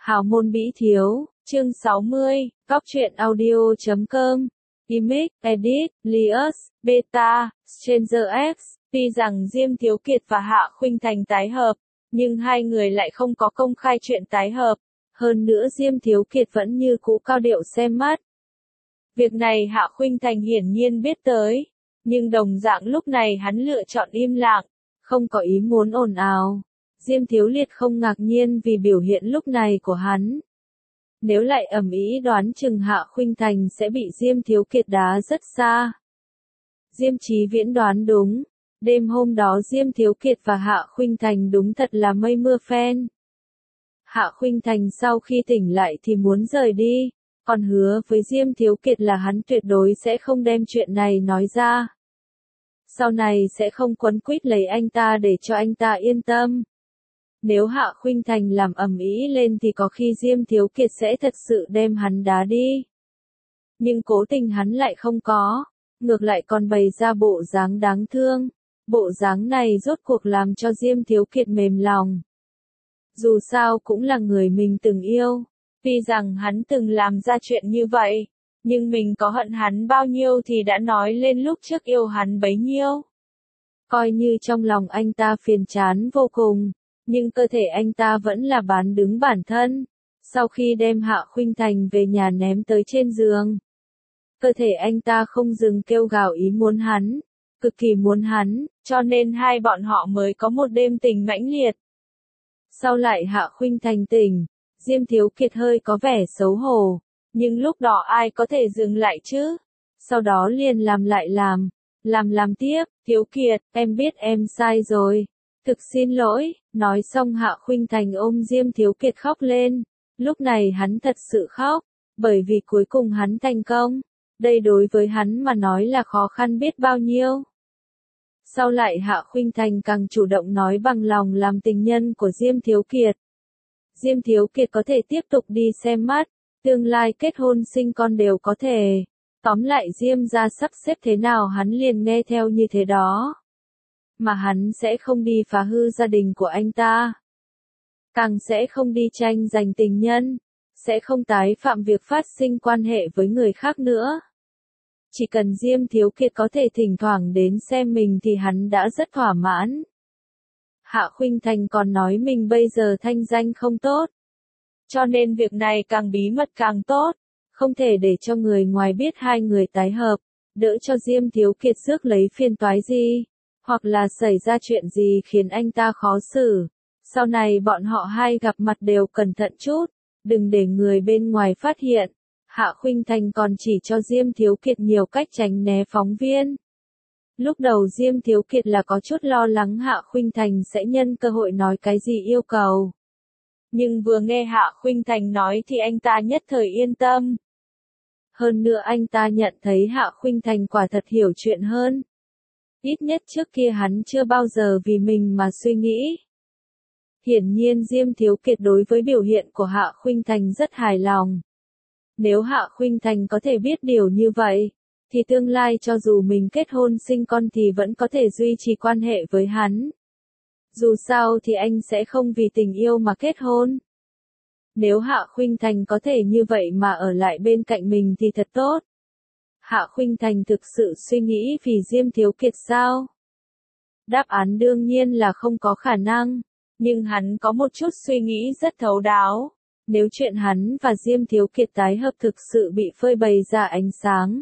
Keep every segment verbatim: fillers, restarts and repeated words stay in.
Hào môn Bỉ Thiếu, chương sáu mươi, góc truyện audio chấm com, Image, Edit, Lius, Beta, Stranger X. Tuy rằng Diêm Thiếu Kiệt và Hạ Khuynh Thành tái hợp, nhưng hai người lại không có công khai chuyện tái hợp. Hơn nữa Diêm Thiếu Kiệt vẫn như cũ cao điệu xem mắt. Việc này Hạ Khuynh Thành hiển nhiên biết tới, nhưng đồng dạng lúc này hắn lựa chọn im lặng, không có ý muốn ồn ào. Diêm Thiếu Liệt không ngạc nhiên vì biểu hiện lúc này của hắn. Nếu lại ầm ĩ đoán chừng Hạ Khuynh Thành sẽ bị Diêm Thiếu Kiệt đá rất xa. Diêm Chí Viễn đoán đúng, đêm hôm đó Diêm Thiếu Kiệt và Hạ Khuynh Thành đúng thật là mây mưa phen. Hạ Khuynh Thành sau khi tỉnh lại thì muốn rời đi, còn hứa với Diêm Thiếu Kiệt là hắn tuyệt đối sẽ không đem chuyện này nói ra. Sau này sẽ không quấn quýt lấy anh ta để cho anh ta yên tâm. Nếu Hạ Khuynh Thành làm ầm ĩ lên thì có khi Diêm Thiếu Kiệt sẽ thật sự đem hắn đá đi. Nhưng cố tình hắn lại không có, ngược lại còn bày ra bộ dáng đáng thương. Bộ dáng này rốt cuộc làm cho Diêm Thiếu Kiệt mềm lòng. Dù sao cũng là người mình từng yêu. Tuy rằng hắn từng làm ra chuyện như vậy, nhưng mình có hận hắn bao nhiêu thì đã nói lên lúc trước yêu hắn bấy nhiêu. Coi như trong lòng anh ta phiền chán vô cùng, nhưng cơ thể anh ta vẫn là bán đứng bản thân. Sau khi đem Hạ Khuynh Thành về nhà ném tới trên giường, cơ thể anh ta không dừng kêu gào ý muốn hắn, cực kỳ muốn hắn, cho nên hai bọn họ mới có một đêm tình mãnh liệt. Sau lại Hạ Khuynh Thành tỉnh, Diêm Thiếu Kiệt hơi có vẻ xấu hổ, nhưng lúc đó ai có thể dừng lại chứ? Sau đó liền làm lại làm, làm làm tiếp. Thiếu Kiệt, em biết em sai rồi, thực xin lỗi. Nói xong Hạ Khuynh Thành ôm Diêm Thiếu Kiệt khóc lên. Lúc này hắn thật sự khóc, bởi vì cuối cùng hắn thành công. Đây đối với hắn mà nói là khó khăn biết bao nhiêu. Sau lại Hạ Khuynh Thành càng chủ động nói bằng lòng làm tình nhân của Diêm Thiếu Kiệt. Diêm Thiếu Kiệt có thể tiếp tục đi xem mắt, tương lai kết hôn sinh con đều có thể. Tóm lại Diêm gia sắp xếp thế nào hắn liền nghe theo như thế đó. Mà hắn sẽ không đi phá hư gia đình của anh ta. Càng sẽ không đi tranh giành tình nhân, sẽ không tái phạm việc phát sinh quan hệ với người khác nữa. Chỉ cần Diêm Thiếu Kiệt có thể thỉnh thoảng đến xem mình thì hắn đã rất thỏa mãn. Hạ Khuynh Thành còn nói mình bây giờ thanh danh không tốt. Cho nên việc này càng bí mật càng tốt. Không thể để cho người ngoài biết hai người tái hợp. Đỡ cho Diêm Thiếu Kiệt rước lấy phiền toái gì. Hoặc là xảy ra chuyện gì khiến anh ta khó xử. Sau này bọn họ hai gặp mặt đều cẩn thận chút. Đừng để người bên ngoài phát hiện. Hạ Khuynh Thành còn chỉ cho Diêm Thiếu Kiệt nhiều cách tránh né phóng viên. Lúc đầu Diêm Thiếu Kiệt là có chút lo lắng Hạ Khuynh Thành sẽ nhân cơ hội nói cái gì yêu cầu. Nhưng vừa nghe Hạ Khuynh Thành nói thì anh ta nhất thời yên tâm. Hơn nữa anh ta nhận thấy Hạ Khuynh Thành quả thật hiểu chuyện hơn. Ít nhất trước kia hắn chưa bao giờ vì mình mà suy nghĩ. Hiển nhiên Diêm Thiếu Kiệt đối với biểu hiện của Hạ Khuynh Thành rất hài lòng. Nếu Hạ Khuynh Thành có thể biết điều như vậy, thì tương lai cho dù mình kết hôn sinh con thì vẫn có thể duy trì quan hệ với hắn. Dù sao thì anh sẽ không vì tình yêu mà kết hôn. Nếu Hạ Khuynh Thành có thể như vậy mà ở lại bên cạnh mình thì thật tốt. Hạ Khuynh Thành thực sự suy nghĩ vì Diêm Thiếu Kiệt sao? Đáp án đương nhiên là không có khả năng, nhưng hắn có một chút suy nghĩ rất thấu đáo. Nếu chuyện hắn và Diêm Thiếu Kiệt tái hợp thực sự bị phơi bày ra ánh sáng,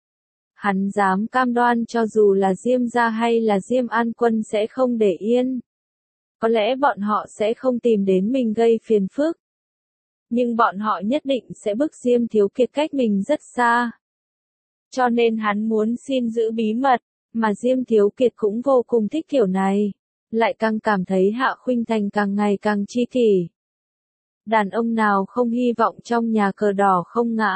hắn dám cam đoan cho dù là Diêm gia hay là Diêm An Quân sẽ không để yên. Có lẽ bọn họ sẽ không tìm đến mình gây phiền phức, nhưng bọn họ nhất định sẽ bức Diêm Thiếu Kiệt cách mình rất xa. Cho nên hắn muốn xin giữ bí mật, mà Diêm Thiếu Kiệt cũng vô cùng thích kiểu này, lại càng cảm thấy Hạ Khuynh Thành càng ngày càng tri kỷ. Đàn ông nào không hy vọng trong nhà cờ đỏ không ngã.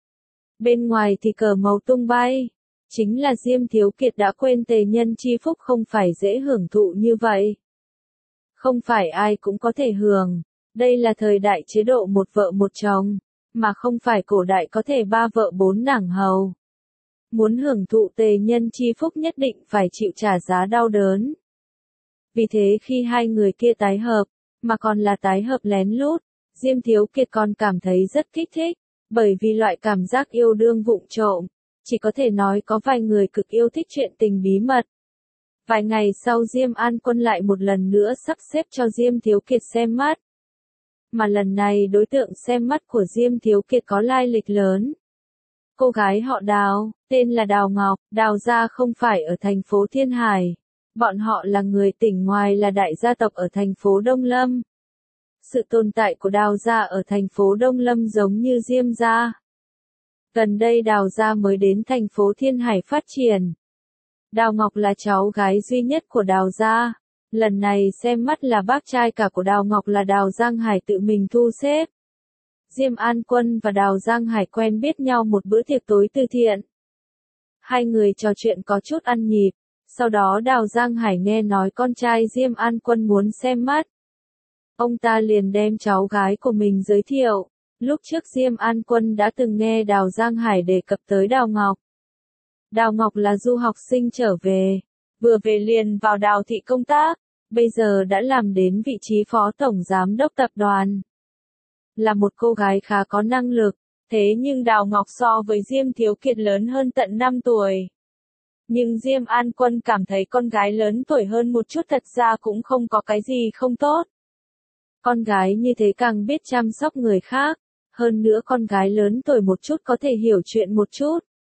Bên ngoài thì cờ màu tung bay. Chính là Diêm Thiếu Kiệt đã quên tề nhân chi phúc không phải dễ hưởng thụ như vậy. Không phải ai cũng có thể hưởng. Đây là thời đại chế độ một vợ một chồng, mà không phải cổ đại có thể ba vợ bốn nàng hầu. Muốn hưởng thụ tề nhân chi phúc nhất định phải chịu trả giá đau đớn. Vì thế khi hai người kia tái hợp, mà còn là tái hợp lén lút, Diêm Thiếu Kiệt còn cảm thấy rất kích thích, bởi vì loại cảm giác yêu đương vụng trộm, chỉ có thể nói có vài người cực yêu thích chuyện tình bí mật. Vài ngày sau Diêm An Quân lại một lần nữa sắp xếp cho Diêm Thiếu Kiệt xem mắt. Mà lần này đối tượng xem mắt của Diêm Thiếu Kiệt có lai lịch lớn. Cô gái họ Đào, tên là Đào Ngọc, Đào gia không phải ở thành phố Thiên Hải. Bọn họ là người tỉnh ngoài là đại gia tộc ở thành phố Đông Lâm. Sự tồn tại của Đào gia ở thành phố Đông Lâm giống như Diêm gia. Gần đây Đào gia mới đến thành phố Thiên Hải phát triển. Đào Ngọc là cháu gái duy nhất của Đào gia. Lần này xem mắt là bác trai cả của Đào Ngọc là Đào Giang Hải tự mình thu xếp. Diêm An Quân và Đào Giang Hải quen biết nhau một bữa tiệc tối từ thiện. Hai người trò chuyện có chút ăn nhịp. Sau đó Đào Giang Hải nghe nói con trai Diêm An Quân muốn xem mắt. Ông ta liền đem cháu gái của mình giới thiệu. Lúc trước Diêm An Quân đã từng nghe Đào Giang Hải đề cập tới Đào Ngọc. Đào Ngọc là du học sinh trở về. Vừa về liền vào Đào thị công tác. Bây giờ đã làm đến vị trí phó tổng giám đốc tập đoàn. Là một cô gái khá có năng lực. Thế nhưng Đào Ngọc so với Diêm Thiếu Kiệt lớn hơn tận năm tuổi. Nhưng Diêm An Quân cảm thấy con gái lớn tuổi hơn một chút thật ra cũng không có cái gì không tốt. Con gái như thế càng biết chăm sóc người khác. Hơn nữa con gái lớn tuổi một chút có thể hiểu chuyện một chút.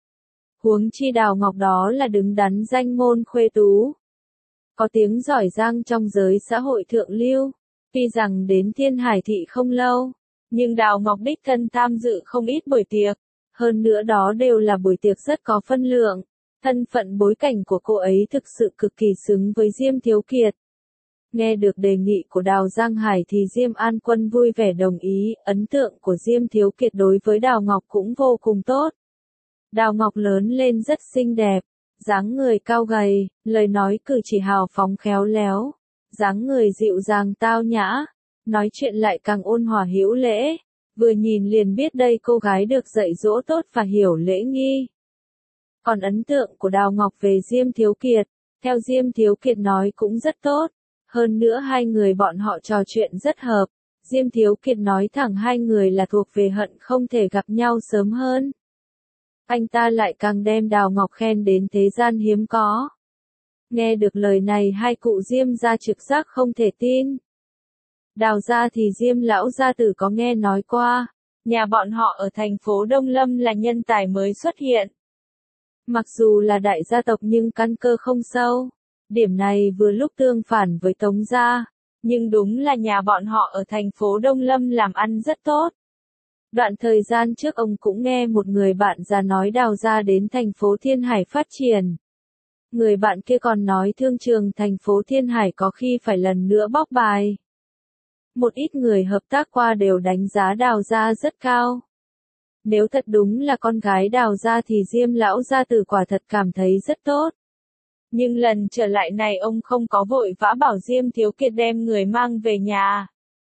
Huống chi Đào Ngọc đó là đứng đắn danh môn khuê tú. Có tiếng giỏi giang trong giới xã hội thượng lưu. Tuy rằng đến Thiên Hải thị không lâu. Nhưng Đào Ngọc đích thân tham dự không ít buổi tiệc. Hơn nữa đó đều là buổi tiệc rất có phân lượng. Thân phận bối cảnh của cô ấy thực sự cực kỳ xứng với Diêm Thiếu Kiệt. Nghe được đề nghị của Đào Giang Hải thì Diêm An Quân vui vẻ đồng ý, ấn tượng của Diêm Thiếu Kiệt đối với Đào Ngọc cũng vô cùng tốt. Đào Ngọc lớn lên rất xinh đẹp, dáng người cao gầy, lời nói cử chỉ hào phóng khéo léo, dáng người dịu dàng tao nhã, nói chuyện lại càng ôn hòa hữu lễ, vừa nhìn liền biết đây cô gái được dạy dỗ tốt và hiểu lễ nghi. Còn ấn tượng của Đào Ngọc về Diêm Thiếu Kiệt, theo Diêm Thiếu Kiệt nói cũng rất tốt. Hơn nữa hai người bọn họ trò chuyện rất hợp. Diêm Thiếu Kiệt nói thẳng hai người là thuộc về hận không thể gặp nhau sớm hơn. Anh ta lại càng đem Đào Ngọc khen đến thế gian hiếm có. Nghe được lời này hai cụ Diêm gia trực giác không thể tin. Đào gia thì Diêm lão gia tử có nghe nói qua. Nhà bọn họ ở thành phố Đông Lâm là nhân tài mới xuất hiện. Mặc dù là đại gia tộc nhưng căn cơ không sâu. Điểm này vừa lúc tương phản với Tống gia. Nhưng đúng là nhà bọn họ ở thành phố Đông Lâm làm ăn rất tốt. Đoạn thời gian trước ông cũng nghe một người bạn già nói Đào gia đến thành phố Thiên Hải phát triển. Người bạn kia còn nói thương trường thành phố Thiên Hải có khi phải lần nữa bóc bài. Một ít người hợp tác qua đều đánh giá Đào gia rất cao. Nếu thật đúng là con gái Đào gia thì Diêm lão gia tử quả thật cảm thấy rất tốt. Nhưng lần trở lại này ông không có vội vã bảo Diêm Thiếu Kiệt đem người mang về nhà.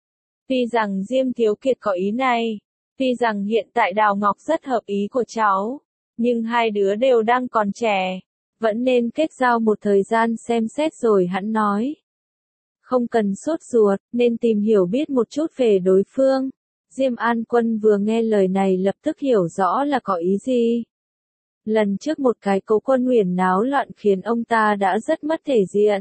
Tuy rằng Diêm Thiếu Kiệt có ý này, tuy rằng hiện tại Đào Ngọc rất hợp ý của cháu, nhưng hai đứa đều đang còn trẻ, vẫn nên kết giao một thời gian xem xét rồi hẵng nói. Không cần sốt ruột, nên tìm hiểu biết một chút về đối phương. Diêm An Quân vừa nghe lời này lập tức hiểu rõ là có ý gì. Lần trước một cái Cố Quân Huyền náo loạn khiến ông ta đã rất mất thể diện.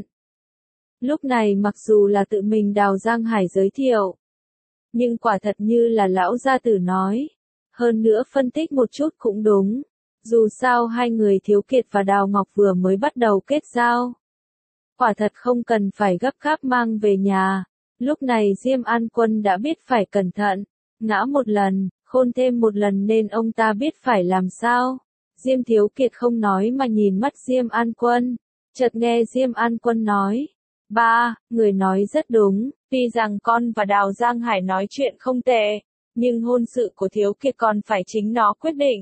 Lúc này mặc dù là tự mình Đào Giang Hải giới thiệu, nhưng quả thật như là lão gia tử nói. Hơn nữa phân tích một chút cũng đúng. Dù sao hai người Thiếu Kiệt và Đào Ngọc vừa mới bắt đầu kết giao. Quả thật không cần phải gấp gáp mang về nhà. Lúc này Diêm An Quân đã biết phải cẩn thận. Ngã một lần, khôn thêm một lần nên ông ta biết phải làm sao. Diêm Thiếu Kiệt không nói mà nhìn mắt Diêm An Quân. Chợt nghe Diêm An Quân nói. Ba, người nói rất đúng. Tuy rằng con và Đào Giang Hải nói chuyện không tệ. Nhưng hôn sự của Thiếu Kiệt còn phải chính nó quyết định.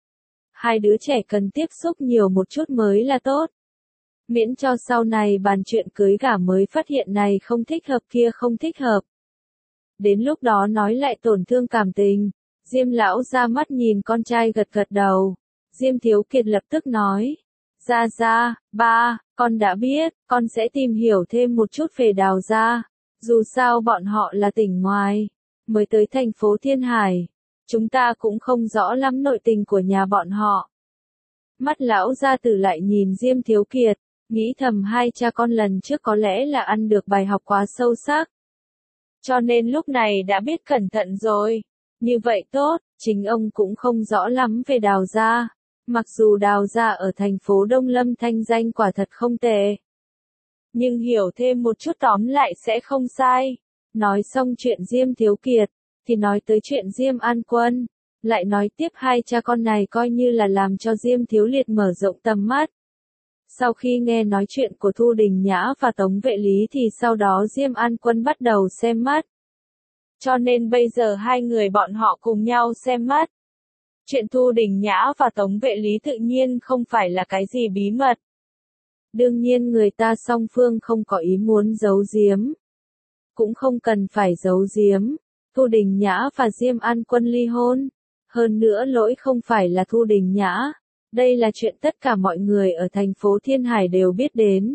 Hai đứa trẻ cần tiếp xúc nhiều một chút mới là tốt. Miễn cho sau này bàn chuyện cưới gả mới phát hiện này không thích hợp kia không thích hợp. Đến lúc đó nói lại tổn thương cảm tình. Diêm lão ra mắt nhìn con trai gật gật đầu. Diêm Thiếu Kiệt lập tức nói. Ra ra, ba, con đã biết, con sẽ tìm hiểu thêm một chút về Đào gia. Dù sao bọn họ là tỉnh ngoài. mới tới thành phố Thiên Hải. Chúng ta cũng không rõ lắm nội tình của nhà bọn họ. Mắt lão gia tử lại nhìn Diêm Thiếu Kiệt, nghĩ thầm hai cha con lần trước có lẽ là ăn được bài học quá sâu sắc. Cho nên lúc này đã biết cẩn thận rồi. Như vậy tốt, chính ông cũng không rõ lắm về Đào gia. Mặc dù Đào gia ở thành phố Đông Lâm thanh danh quả thật không tệ. Nhưng hiểu thêm một chút tóm lại sẽ không sai. Nói xong chuyện Diêm Thiếu Kiệt, thì nói tới chuyện Diêm An Quân. Lại nói tiếp hai cha con này coi như là làm cho Diêm Thiếu Liệt mở rộng tầm mắt. Sau khi nghe nói chuyện của Thu Đình Nhã và Tống Vệ Lý thì sau đó Diêm An Quân bắt đầu xem mắt. Cho nên bây giờ hai người bọn họ cùng nhau xem mắt. Chuyện Thu Đình Nhã và Tống Vệ Lý tự nhiên không phải là cái gì bí mật. Đương nhiên người ta song phương không có ý muốn giấu giếm. Cũng không cần phải giấu giếm. Thu Đình Nhã và Diêm An Quân ly hôn. Hơn nữa lỗi không phải là Thu Đình Nhã. Đây là chuyện tất cả mọi người ở thành phố Thiên Hải đều biết đến.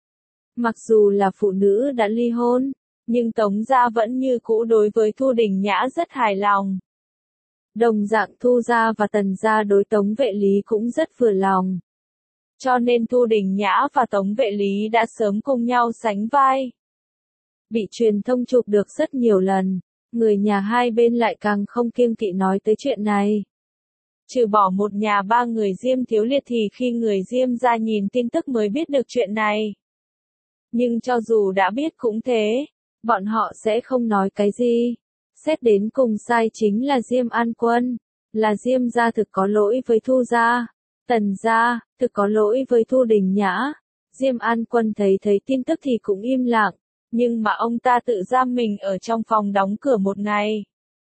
Mặc dù là phụ nữ đã ly hôn, nhưng Tống gia vẫn như cũ đối với Thu Đình Nhã rất hài lòng. Đồng dạng Thu gia và Tần gia đối Tống Vệ Lý cũng rất vừa lòng. Cho nên Thu Đình Nhã và Tống Vệ Lý đã sớm cùng nhau sánh vai. Bị truyền thông chụp được rất nhiều lần, người nhà hai bên lại càng không kiêng kỵ nói tới chuyện này. Trừ bỏ một nhà ba người Diêm Thiếu Liệt thì khi người Diêm gia nhìn tin tức mới biết được chuyện này. Nhưng cho dù đã biết cũng thế, bọn họ sẽ không nói cái gì. Xét đến cùng sai chính là Diêm An Quân, là Diêm gia thực có lỗi với Thu gia, Tần gia, thực có lỗi với Thu Đình Nhã. Diêm An Quân thấy thấy tin tức thì cũng im lặng, nhưng mà ông ta tự giam mình ở trong phòng đóng cửa một ngày.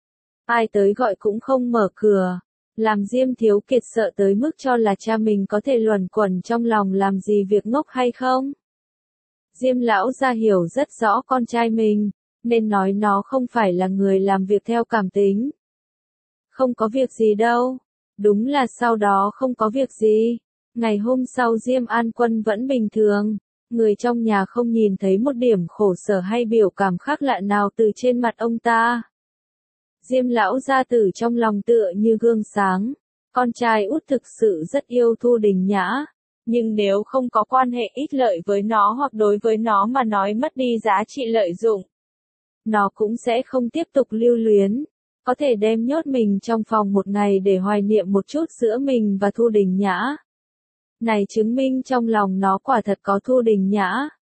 Ai tới gọi cũng không mở cửa, làm Diêm Thiếu Kiệt sợ tới mức cho là cha mình có thể luẩn quẩn trong lòng làm gì việc ngốc hay không. Diêm lão gia hiểu rất rõ con trai mình, nên nói nó không phải là người làm việc theo cảm tính. Không có việc gì đâu. Đúng là sau đó không có việc gì. Ngày hôm sau Diêm An Quân vẫn bình thường. Người trong nhà không nhìn thấy một điểm khổ sở hay biểu cảm khác lạ nào từ trên mặt ông ta. Diêm lão gia tử trong lòng tựa như gương sáng. Con trai út thực sự rất yêu Thu Đình Nhã. Nhưng nếu không có quan hệ ích lợi với nó hoặc đối với nó mà nói mất đi giá trị lợi dụng, nó cũng sẽ không tiếp tục lưu luyến. Có thể đem nhốt mình trong phòng một ngày để hoài niệm một chút giữa mình và Thu Đình Nhã. Này chứng minh trong lòng nó quả thật có Thu Đình Nhã.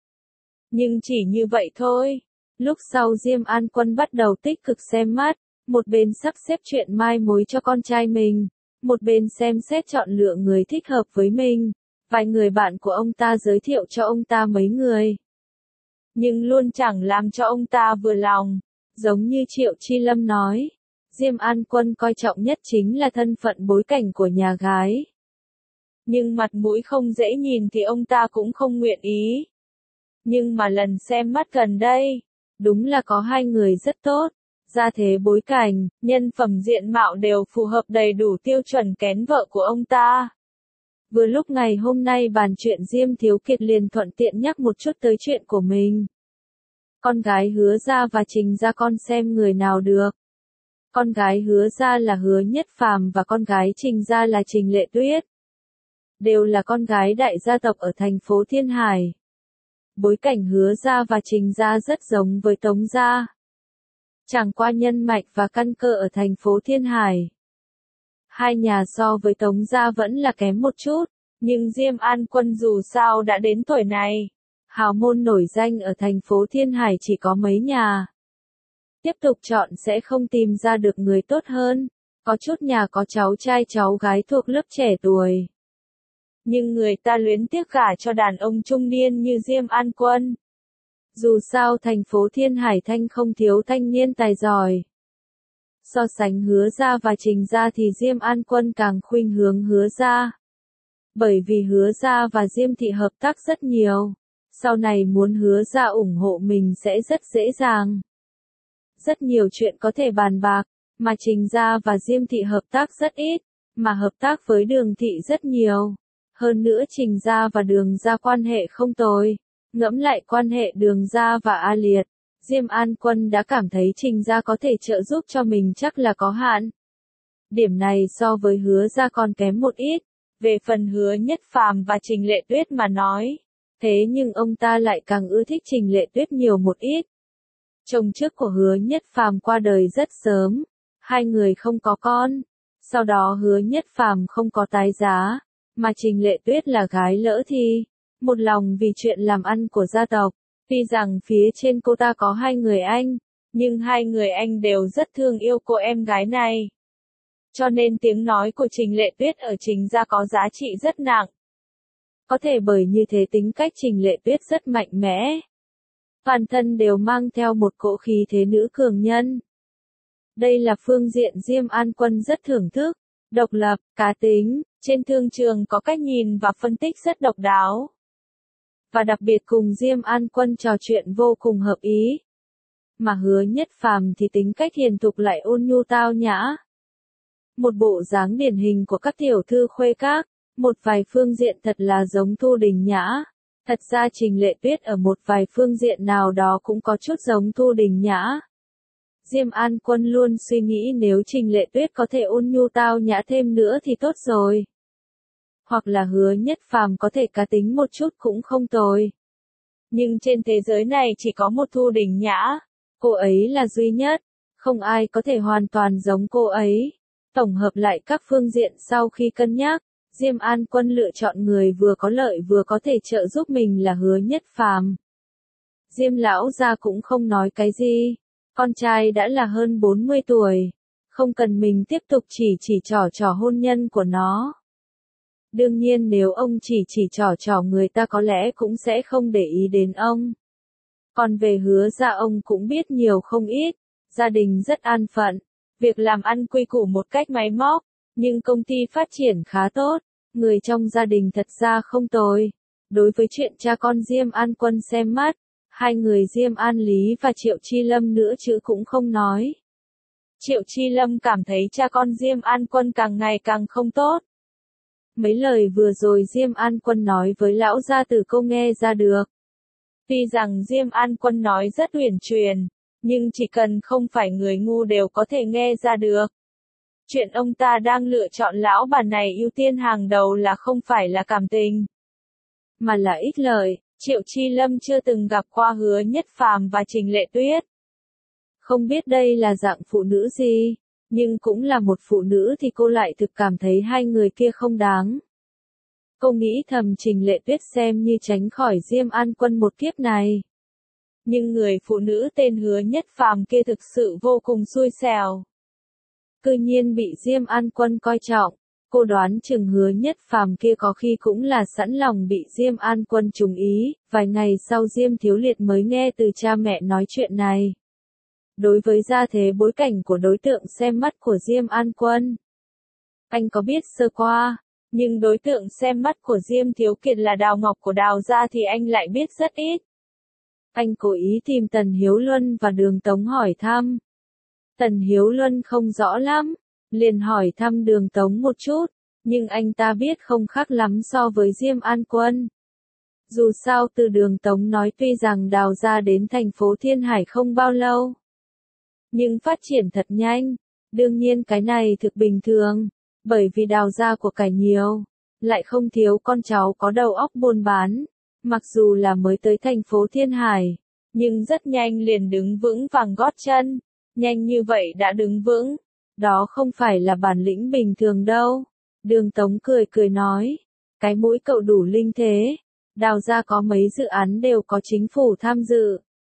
Nhưng chỉ như vậy thôi. Lúc sau Diêm An Quân bắt đầu tích cực xem mắt, một bên sắp xếp chuyện mai mối cho con trai mình, một bên xem xét chọn lựa người thích hợp với mình. Vài người bạn của ông ta giới thiệu cho ông ta mấy người. Nhưng luôn chẳng làm cho ông ta vừa lòng. Giống như Triệu Chi Lâm nói, Diêm An Quân coi trọng nhất chính là thân phận bối cảnh của nhà gái. Nhưng mặt mũi không dễ nhìn thì ông ta cũng không nguyện ý. Nhưng mà lần xem mắt gần đây, đúng là có hai người rất tốt. Gia thế bối cảnh, nhân phẩm diện mạo đều phù hợp đầy đủ tiêu chuẩn kén vợ của ông ta. Vừa lúc ngày hôm nay bàn chuyện Diêm Thiếu Kiệt liền thuận tiện nhắc một chút tới chuyện của mình. Con gái Hứa gia và Trình gia con xem người nào được. Con gái Hứa gia là Hứa Nhất Phàm và con gái Trình gia là Trình Lệ Tuyết. Đều là con gái đại gia tộc ở thành phố Thiên Hải. Bối cảnh Hứa gia và Trình gia rất giống với Tống gia. Chẳng qua nhân mạch và căn cơ ở thành phố Thiên Hải. Hai nhà so với Tống gia vẫn là kém một chút, nhưng Diêm An Quân dù sao đã đến tuổi này. Hào môn nổi danh ở thành phố Thiên Hải chỉ có mấy nhà. Tiếp tục chọn sẽ không tìm ra được người tốt hơn. Có chút nhà có cháu trai cháu gái thuộc lớp trẻ tuổi. Nhưng người ta luyến tiếc gả cho đàn ông trung niên như Diêm An Quân. Dù sao thành phố Thiên Hải thanh không thiếu thanh niên tài giỏi. So sánh Hứa gia và Trình gia thì Diêm An Quân càng khuynh hướng Hứa gia. Bởi vì Hứa gia và Diêm thị hợp tác rất nhiều. Sau này muốn Hứa gia ủng hộ mình sẽ rất dễ dàng. Rất nhiều chuyện có thể bàn bạc, mà Trình gia và Diêm thị hợp tác rất ít, mà hợp tác với Đường thị rất nhiều. Hơn nữa Trình gia và Đường gia quan hệ không tồi. Ngẫm lại quan hệ Đường gia và A Liệt, Diêm An Quân đã cảm thấy Trình gia có thể trợ giúp cho mình chắc là có hạn. Điểm này so với Hứa gia còn kém một ít, về phần Hứa Nhất Phàm và Trình Lệ Tuyết mà nói, thế nhưng ông ta lại càng ưa thích Trình Lệ Tuyết nhiều một ít. Chồng trước của Hứa Nhất Phàm qua đời rất sớm, hai người không có con, sau đó Hứa Nhất Phàm không có tái giá, mà Trình Lệ Tuyết là gái lỡ thì, một lòng vì chuyện làm ăn của gia tộc, tuy rằng phía trên cô ta có hai người anh, nhưng hai người anh đều rất thương yêu cô em gái này. Cho nên tiếng nói của Trình Lệ Tuyết ở Trình gia có giá trị rất nặng. Có thể bởi như thế tính cách Trình Lệ Tuyết rất mạnh mẽ. Toàn thân đều mang theo một cỗ khí thế nữ cường nhân. Đây là phương diện Diêm An Quân rất thưởng thức, độc lập, cá tính, trên thương trường có cách nhìn và phân tích rất độc đáo. Và đặc biệt cùng Diêm An Quân trò chuyện vô cùng hợp ý. Mà Hứa Nhất Phàm thì tính cách hiền thục lại ôn nhu tao nhã. Một bộ dáng điển hình của các tiểu thư khuê các, một vài phương diện thật là giống Thu Đình Nhã. Thật ra Trình Lệ Tuyết ở một vài phương diện nào đó cũng có chút giống Thu Đình Nhã. Diêm An Quân luôn suy nghĩ nếu Trình Lệ Tuyết có thể ôn nhu tao nhã thêm nữa thì tốt rồi. Hoặc là Hứa Nhất Phàm có thể cá tính một chút cũng không tồi. Nhưng trên thế giới này chỉ có một Thu Đình Nhã, cô ấy là duy nhất, không ai có thể hoàn toàn giống cô ấy. Tổng hợp lại các phương diện sau khi cân nhắc, Diêm An Quân lựa chọn người vừa có lợi vừa có thể trợ giúp mình là Hứa Nhất Phàm. Diêm lão gia cũng không nói cái gì, con trai đã là hơn bốn mươi tuổi, không cần mình tiếp tục chỉ chỉ trò trò hôn nhân của nó. Đương nhiên nếu ông chỉ chỉ trò trò người ta có lẽ cũng sẽ không để ý đến ông. Còn về Hứa gia ông cũng biết nhiều không ít, gia đình rất an phận, việc làm ăn quy củ một cách máy móc, nhưng công ty phát triển khá tốt, người trong gia đình thật ra không tồi. Đối với chuyện cha con Diêm An Quân xem mắt, hai người Diêm An Lý và Triệu Chi Lâm nữa chứ cũng không nói. Triệu Chi Lâm cảm thấy cha con Diêm An Quân càng ngày càng không tốt. Mấy lời vừa rồi Diêm An Quân nói với lão gia tử cô nghe ra được. Tuy rằng Diêm An Quân nói rất uyển chuyển, nhưng chỉ cần không phải người ngu đều có thể nghe ra được. Chuyện ông ta đang lựa chọn lão bà này ưu tiên hàng đầu là không phải là cảm tình, mà là ích lợi. Triệu Chi Lâm chưa từng gặp qua Hứa Nhất Phàm và Trình Lệ Tuyết. Không biết đây là dạng phụ nữ gì, nhưng cũng là một phụ nữ thì cô lại thực cảm thấy hai người kia không đáng. Cô nghĩ thầm Trình Lệ Tuyết xem như tránh khỏi Diêm An Quân một kiếp này. Nhưng người phụ nữ tên Hứa Nhất Phàm kia thực sự vô cùng xui xẻo. Cư nhiên bị Diêm An Quân coi trọng, cô đoán chừng Hứa Nhất Phàm kia có khi cũng là sẵn lòng bị Diêm An Quân trùng ý. Vài ngày sau Diêm Thiếu Liệt mới nghe từ cha mẹ nói chuyện này. Đối với gia thế bối cảnh của đối tượng xem mắt của Diêm An Quân, anh có biết sơ qua, nhưng đối tượng xem mắt của Diêm Thiếu Kiệt là Đào Ngọc của Đào gia thì anh lại biết rất ít. Anh cố ý tìm Tần Hiếu Luân và Đường Tống hỏi thăm. Tần Hiếu Luân không rõ lắm, liền hỏi thăm Đường Tống một chút, nhưng anh ta biết không khác lắm so với Diêm An Quân. Dù sao từ Đường Tống nói tuy rằng Đào gia đến thành phố Thiên Hải không bao lâu, nhưng phát triển thật nhanh. Đương nhiên cái này thực bình thường, bởi vì Đào gia của cải nhiều, lại không thiếu con cháu có đầu óc buôn bán. Mặc dù là mới tới thành phố Thiên Hải, nhưng rất nhanh liền đứng vững vàng gót chân. Nhanh như vậy đã đứng vững, đó không phải là bản lĩnh bình thường đâu. Đường Tống cười cười nói, cái mũi cậu đủ linh thế. Đào gia có mấy dự án đều có chính phủ tham dự.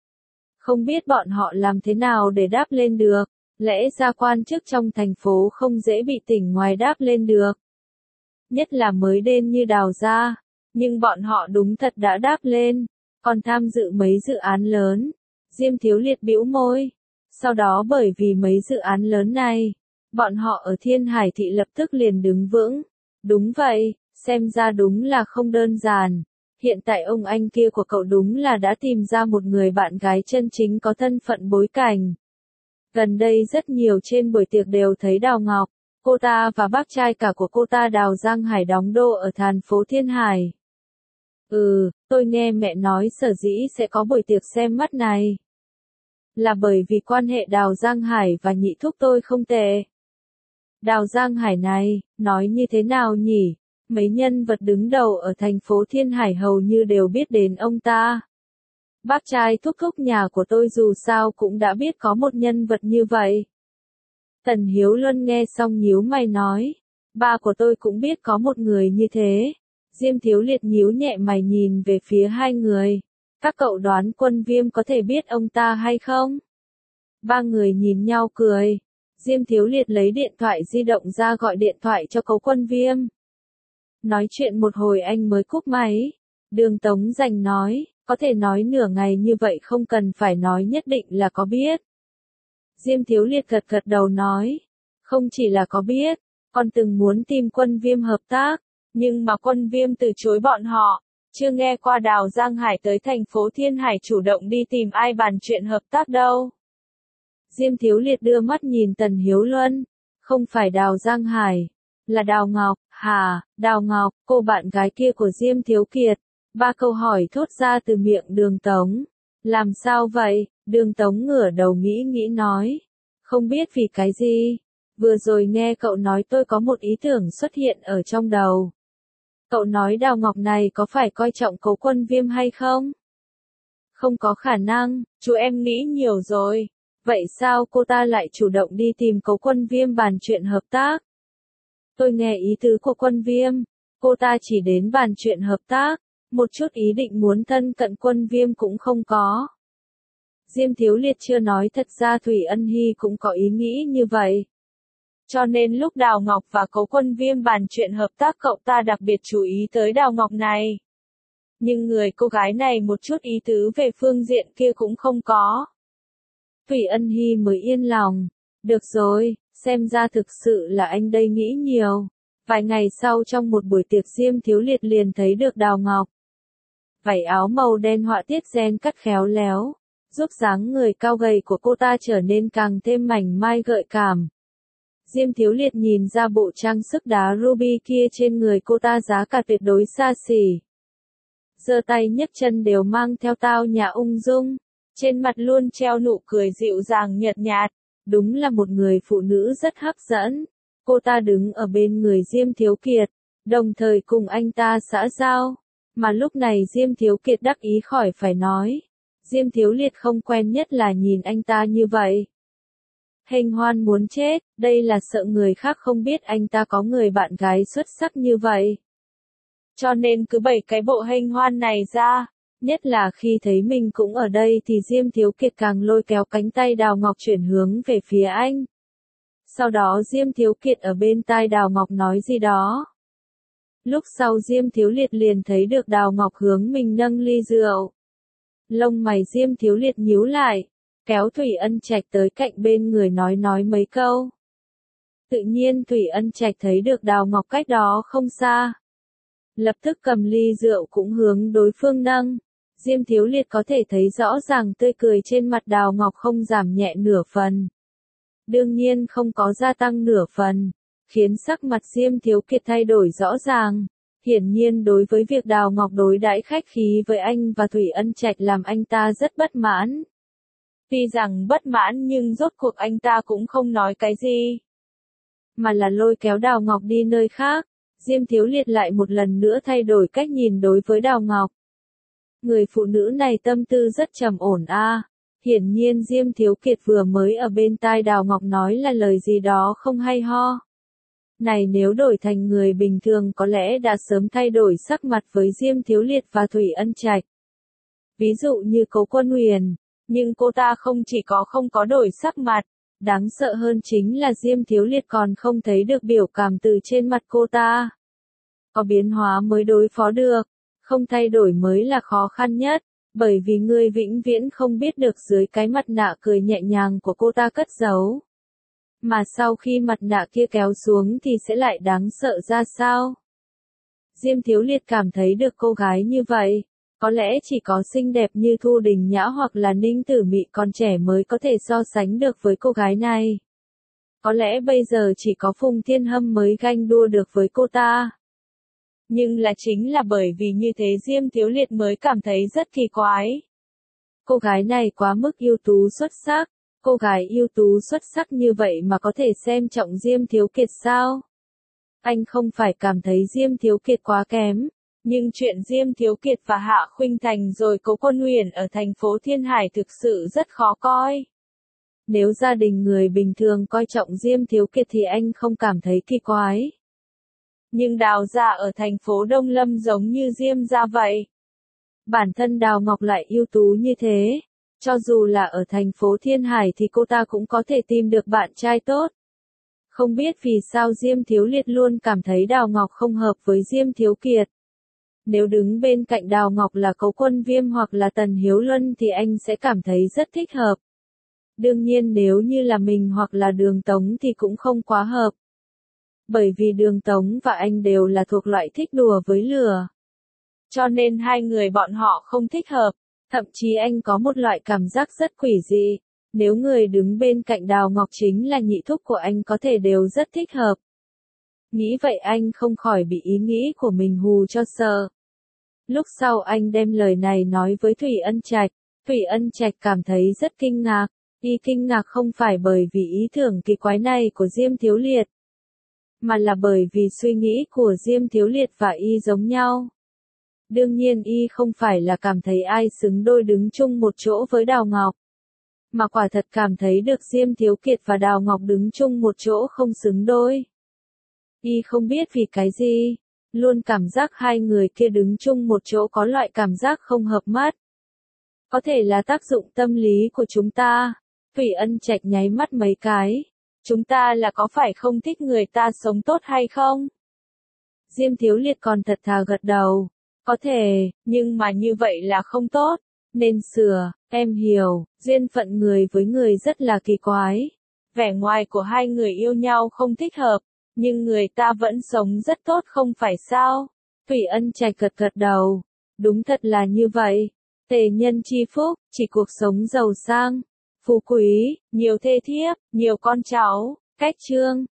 Không biết bọn họ làm thế nào để đáp lên được, lẽ ra quan chức trong thành phố không dễ bị tỉnh ngoài đáp lên được. Nhất là mới đen như Đào gia, nhưng bọn họ đúng thật đã đáp lên, còn tham dự mấy dự án lớn. Diêm Thiếu Liệt bĩu môi. Sau đó bởi vì mấy dự án lớn này, bọn họ ở Thiên Hải thị lập tức liền đứng vững. Đúng vậy, xem ra đúng là không đơn giản. Hiện tại ông anh kia của cậu đúng là đã tìm ra một người bạn gái chân chính có thân phận bối cảnh. Gần đây rất nhiều trên buổi tiệc đều thấy Đào Ngọc, cô ta và bác trai cả của cô ta Đào Giang Hải đóng đô ở thành phố Thiên Hải. Ừ, tôi nghe mẹ nói sở dĩ sẽ có buổi tiệc xem mắt này. là bởi vì quan hệ Đào Giang Hải và nhị thúc tôi không tệ. Đào Giang Hải này, nói như thế nào nhỉ? Mấy nhân vật đứng đầu ở thành phố Thiên Hải hầu như đều biết đến ông ta. Bác trai thúc thúc nhà của tôi dù sao cũng đã biết có một nhân vật như vậy. Tần Hiếu Luân nghe xong nhíu mày nói, ba của tôi cũng biết có một người như thế. Diêm Thiếu Liệt nhíu nhẹ mày nhìn về phía hai người. Các cậu đoán Quân Viêm có thể biết ông ta hay không? Ba người nhìn nhau cười. Diêm Thiếu Liệt lấy điện thoại di động ra gọi điện thoại cho Cố Quân Viêm. Nói chuyện một hồi anh mới cúp máy. Đường Tống Giành nói, có thể nói nửa ngày như vậy không cần phải nói nhất định là có biết. Diêm Thiếu Liệt gật gật đầu nói, không chỉ là có biết, còn từng muốn tìm Quân Viêm hợp tác, nhưng mà Quân Viêm từ chối bọn họ. Chưa nghe qua Đào Giang Hải tới thành phố Thiên Hải chủ động đi tìm ai bàn chuyện hợp tác đâu. Diêm Thiếu Liệt đưa mắt nhìn Tần Hiếu Luân, không phải Đào Giang Hải, là Đào Ngọc, hà, Đào Ngọc, cô bạn gái kia của Diêm Thiếu Kiệt. Ba câu hỏi thốt ra từ miệng Đường Tống. Làm sao vậy? Đường Tống ngửa đầu nghĩ nghĩ nói. Không biết vì cái gì. Vừa rồi nghe cậu nói tôi có một ý tưởng xuất hiện ở trong đầu. Cậu nói Đào Ngọc này có phải coi trọng Cố Quân Viêm hay không? Không có khả năng, chú em nghĩ nhiều rồi. Vậy sao cô ta lại chủ động đi tìm Cố Quân Viêm bàn chuyện hợp tác? Tôi nghe ý tứ của Quân Viêm, cô ta chỉ đến bàn chuyện hợp tác, một chút ý định muốn thân cận Quân Viêm cũng không có. Diêm Thiếu Liệt chưa nói thật ra Thủy Ân Hy cũng có ý nghĩ như vậy. Cho nên lúc Đào Ngọc và Cố Quân Viêm bàn chuyện hợp tác cậu ta đặc biệt chú ý tới Đào Ngọc này. Nhưng người cô gái này một chút ý tứ về phương diện kia cũng không có. Thủy Ân Hy mới yên lòng. Được rồi, xem ra thực sự là anh đây nghĩ nhiều. Vài ngày sau trong một buổi tiệc Diêm Thiếu Liệt liền thấy được Đào Ngọc. Vảy áo màu đen họa tiết ren cắt khéo léo, giúp dáng người cao gầy của cô ta trở nên càng thêm mảnh mai gợi cảm. Diêm Thiếu Liệt nhìn ra bộ trang sức đá ruby kia trên người cô ta giá cả tuyệt đối xa xỉ. Giơ tay nhấc chân đều mang theo tao nhã ung dung, trên mặt luôn treo nụ cười dịu dàng nhợt nhạt, đúng là một người phụ nữ rất hấp dẫn. Cô ta đứng ở bên người Diêm Thiếu Kiệt, đồng thời cùng anh ta xã giao, mà lúc này Diêm Thiếu Kiệt đắc ý khỏi phải nói. Diêm Thiếu Liệt không quen nhất là nhìn anh ta như vậy. Hênh hoan muốn chết, đây là sợ người khác không biết anh ta có người bạn gái xuất sắc như vậy. Cho nên cứ bày cái bộ hênh hoan này ra, nhất là khi thấy mình cũng ở đây thì Diêm Thiếu Kiệt càng lôi kéo cánh tay Đào Ngọc chuyển hướng về phía anh. Sau đó Diêm Thiếu Kiệt ở bên tai Đào Ngọc nói gì đó. Lúc sau Diêm Thiếu Liệt liền thấy được Đào Ngọc hướng mình nâng ly rượu. Lông mày Diêm Thiếu Liệt nhíu lại, kéo Thủy Ân Trạch tới cạnh bên người nói nói mấy câu. Tự nhiên Thủy Ân Trạch thấy được Đào Ngọc cách đó không xa. Lập tức cầm ly rượu cũng hướng đối phương nâng. Diêm Thiếu Liệt có thể thấy rõ ràng tươi cười trên mặt Đào Ngọc không giảm nhẹ nửa phần. Đương nhiên không có gia tăng nửa phần, khiến sắc mặt Diêm Thiếu Kiệt thay đổi rõ ràng. Hiển nhiên đối với việc Đào Ngọc đối đãi khách khí với anh và Thủy Ân Trạch làm anh ta rất bất mãn. Tuy rằng bất mãn nhưng rốt cuộc anh ta cũng không nói cái gì, mà là lôi kéo Đào Ngọc đi nơi khác. Diêm Thiếu Liệt lại một lần nữa thay đổi cách nhìn đối với Đào Ngọc. Người phụ nữ này tâm tư rất trầm ổn a. À. Hiển nhiên Diêm Thiếu Kiệt vừa mới ở bên tai Đào Ngọc nói là lời gì đó không hay ho. Này nếu đổi thành người bình thường có lẽ đã sớm thay đổi sắc mặt với Diêm Thiếu Liệt và Thủy Ân Trạch. Ví dụ như Cố Quân Huyền, nhưng cô ta không chỉ có không có đổi sắc mặt, đáng sợ hơn chính là Diêm Thiếu Liệt còn không thấy được biểu cảm từ trên mặt cô ta. Có biến hóa mới đối phó được, không thay đổi mới là khó khăn nhất, bởi vì ngươi vĩnh viễn không biết được dưới cái mặt nạ cười nhẹ nhàng của cô ta cất giấu. Mà sau khi mặt nạ kia kéo xuống thì sẽ lại đáng sợ ra sao? Diêm Thiếu Liệt cảm thấy được cô gái như vậy, có lẽ chỉ có xinh đẹp như Thu Đình Nhã hoặc là Ninh Tử Mị còn trẻ mới có thể so sánh được với cô gái này. Có lẽ bây giờ chỉ có Phùng Thiên Hâm mới ganh đua được với cô ta. Nhưng là chính là bởi vì như thế Diêm Thiếu Liệt mới cảm thấy rất kỳ quái. cô gái này quá mức ưu tú xuất sắc, cô gái ưu tú xuất sắc như vậy mà có thể xem trọng Diêm Thiếu Kiệt sao? Anh không phải cảm thấy Diêm Thiếu Kiệt quá kém, nhưng chuyện Diêm Thiếu Kiệt và Hạ Khuynh Thành rồi Cố Quân Huyền ở thành phố Thiên Hải thực sự rất khó coi. Nếu gia đình người bình thường coi trọng Diêm Thiếu Kiệt thì anh không cảm thấy kỳ quái. Nhưng Đào gia ở thành phố Đông Lâm giống như Diêm gia vậy. Bản thân Đào Ngọc lại ưu tú như thế, cho dù là ở thành phố Thiên Hải thì cô ta cũng có thể tìm được bạn trai tốt. Không biết vì sao Diêm Thiếu Liệt luôn cảm thấy Đào Ngọc không hợp với Diêm Thiếu Kiệt. Nếu đứng bên cạnh Đào Ngọc là Cố Quân Viêm hoặc là Tần Hiếu Luân thì anh sẽ cảm thấy rất thích hợp. Đương nhiên nếu như là mình hoặc là Đường Tống thì cũng không quá hợp. Bởi vì Đường Tống và anh đều là thuộc loại thích đùa với lửa. Cho nên hai người bọn họ không thích hợp, thậm chí anh có một loại cảm giác rất quỷ dị. Nếu người đứng bên cạnh Đào Ngọc chính là nhị thúc của anh có thể đều rất thích hợp. Nghĩ vậy anh không khỏi bị ý nghĩ của mình hù cho sợ. Lúc sau anh đem lời này nói với Thủy Ân Trạch, Thủy Ân Trạch cảm thấy rất kinh ngạc. Y kinh ngạc không phải bởi vì ý tưởng kỳ quái này của Diêm Thiếu Liệt, mà là bởi vì suy nghĩ của Diêm Thiếu Liệt và Y giống nhau. Đương nhiên Y không phải là cảm thấy ai xứng đôi đứng chung một chỗ với Đào Ngọc, mà quả thật cảm thấy được Diêm Thiếu Kiệt và Đào Ngọc đứng chung một chỗ không xứng đôi. Y không biết vì cái gì, luôn cảm giác hai người kia đứng chung một chỗ có loại cảm giác không hợp mắt. Có thể là tác dụng tâm lý của chúng ta. Thủy Ân Trạch nháy mắt mấy cái. Chúng ta là có phải không thích người ta sống tốt hay không? Diêm Thiếu Liệt còn thật thà gật đầu. Có thể, nhưng mà như vậy là không tốt. Nên sửa, em hiểu, duyên phận người với người rất là kỳ quái. Vẻ ngoài của hai người yêu nhau không thích hợp, nhưng người ta vẫn sống rất tốt không phải sao? Thủy Ân Trạch gật gật đầu. Đúng thật là như vậy. Tề nhân chi phúc, chỉ cuộc sống giàu sang, phú quý, nhiều thê thiếp, nhiều con cháu. Cách chương